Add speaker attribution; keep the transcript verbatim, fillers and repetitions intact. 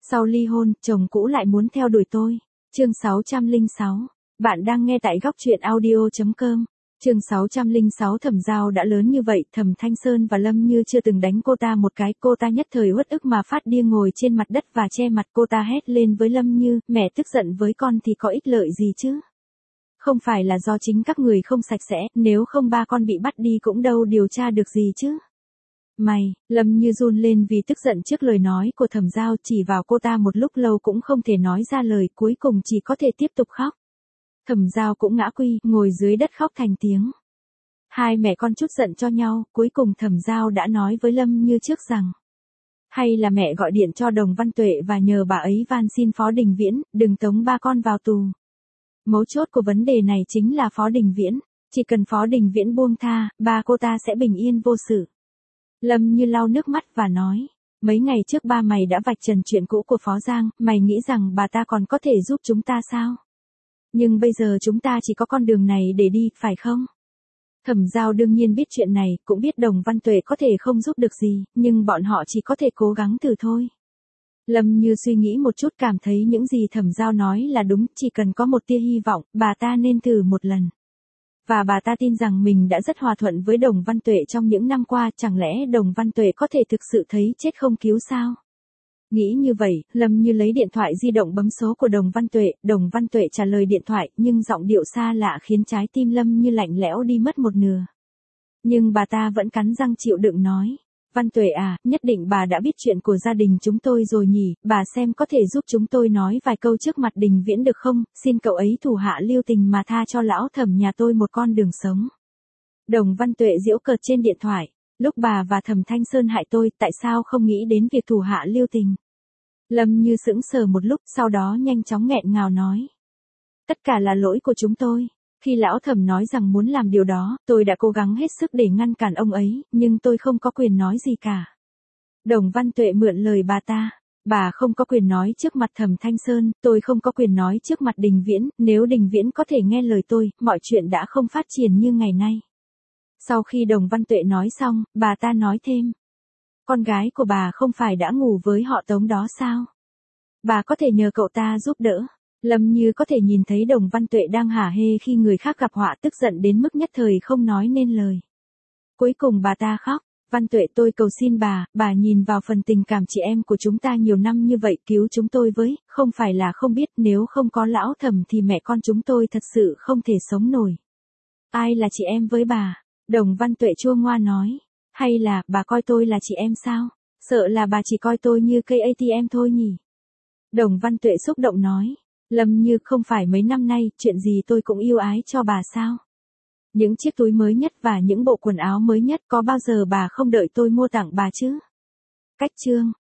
Speaker 1: Sau ly hôn, chồng cũ lại muốn theo đuổi tôi. Chương sáu trăm lẻ sáu. Bạn đang nghe tại góc truyện audio chấm com. Chương sáu trăm lẻ sáu. Thẩm Giao đã lớn như vậy, Thẩm Thanh Sơn và Lâm Như chưa từng đánh cô ta một cái, cô ta nhất thời uất ức mà phát điên ngồi trên mặt đất và che mặt. Cô ta hét lên với Lâm Như, mẹ tức giận với con thì có ích lợi gì chứ? Không phải là do chính các người không sạch sẽ, nếu không ba con bị bắt đi cũng đâu điều tra được gì chứ. Mày, Lâm Như run lên vì tức giận trước lời nói của Thẩm Giao, chỉ vào cô ta một lúc lâu cũng không thể nói ra lời, cuối cùng chỉ có thể tiếp tục khóc. Thẩm Giao cũng ngã quy, ngồi dưới đất khóc thành tiếng. Hai mẹ con chút giận cho nhau, cuối cùng Thẩm Giao đã nói với Lâm Như trước rằng, hay là mẹ gọi điện cho Đồng Văn Tuệ và nhờ bà ấy van xin Phó Đình Viễn, đừng tống ba con vào tù. Mấu chốt của vấn đề này chính là Phó Đình Viễn, chỉ cần Phó Đình Viễn buông tha, ba cô ta sẽ bình yên vô sự. Lâm Như lau nước mắt và nói, mấy ngày trước ba mày đã vạch trần chuyện cũ của Phó Giang, mày nghĩ rằng bà ta còn có thể giúp chúng ta sao? Nhưng bây giờ chúng ta chỉ có con đường này để đi, phải không? Thẩm Giao đương nhiên biết chuyện này, cũng biết Đồng Văn Tuệ có thể không giúp được gì, nhưng bọn họ chỉ có thể cố gắng thử thôi. Lâm Như suy nghĩ một chút cảm thấy những gì Thẩm Giao nói là đúng, chỉ cần có một tia hy vọng, bà ta nên thử một lần. Và bà ta tin rằng mình đã rất hòa thuận với Đồng Văn Tuệ trong những năm qua, chẳng lẽ Đồng Văn Tuệ có thể thực sự thấy chết không cứu sao? Nghĩ như vậy, Lâm Như lấy điện thoại di động bấm số của Đồng Văn Tuệ, Đồng Văn Tuệ trả lời điện thoại, nhưng giọng điệu xa lạ khiến trái tim Lâm Như lạnh lẽo đi mất một nửa. Nhưng bà ta vẫn cắn răng chịu đựng nói, Văn Tuệ à, nhất định bà đã biết chuyện của gia đình chúng tôi rồi nhỉ, bà xem có thể giúp chúng tôi nói vài câu trước mặt Đình Viễn được không, xin cậu ấy thủ hạ lưu tình mà tha cho lão Thẩm nhà tôi một con đường sống. Đồng Văn Tuệ giễu cợt trên điện thoại, lúc bà và Thẩm Thanh Sơn hại tôi, tại sao không nghĩ đến việc thủ hạ lưu tình? Lâm Như sững sờ một lúc, sau đó nhanh chóng nghẹn ngào nói, tất cả là lỗi của chúng tôi. Khi lão Thẩm nói rằng muốn làm điều đó, tôi đã cố gắng hết sức để ngăn cản ông ấy, nhưng tôi không có quyền nói gì cả. Đồng Văn Tuệ mượn lời bà ta, bà không có quyền nói trước mặt Thẩm Thanh Sơn, tôi không có quyền nói trước mặt Đình Viễn, nếu Đình Viễn có thể nghe lời tôi, mọi chuyện đã không phát triển như ngày nay. Sau khi Đồng Văn Tuệ nói xong, bà ta nói thêm, con gái của bà không phải đã ngủ với họ Tống đó sao? Bà có thể nhờ cậu ta giúp đỡ. Lâm Như có thể nhìn thấy Đồng Văn Tuệ đang hả hê khi người khác gặp họa, tức giận đến mức nhất thời không nói nên lời. Cuối cùng bà ta khóc, Văn Tuệ tôi cầu xin bà, bà nhìn vào phần tình cảm chị em của chúng ta nhiều năm như vậy, cứu chúng tôi với, không phải là không biết, nếu không có lão Thẩm thì mẹ con chúng tôi thật sự không thể sống nổi. Ai là chị em với bà? Đồng Văn Tuệ chua ngoa nói, hay là bà coi tôi là chị em sao? Sợ là bà chỉ coi tôi như cây a tê em thôi nhỉ? Đồng Văn Tuệ xúc động nói, Lâm Như không phải mấy năm nay, chuyện gì tôi cũng yêu ái cho bà sao? Những chiếc túi mới nhất và những bộ quần áo mới nhất, có bao giờ bà không đợi tôi mua tặng bà chứ? Cách chương.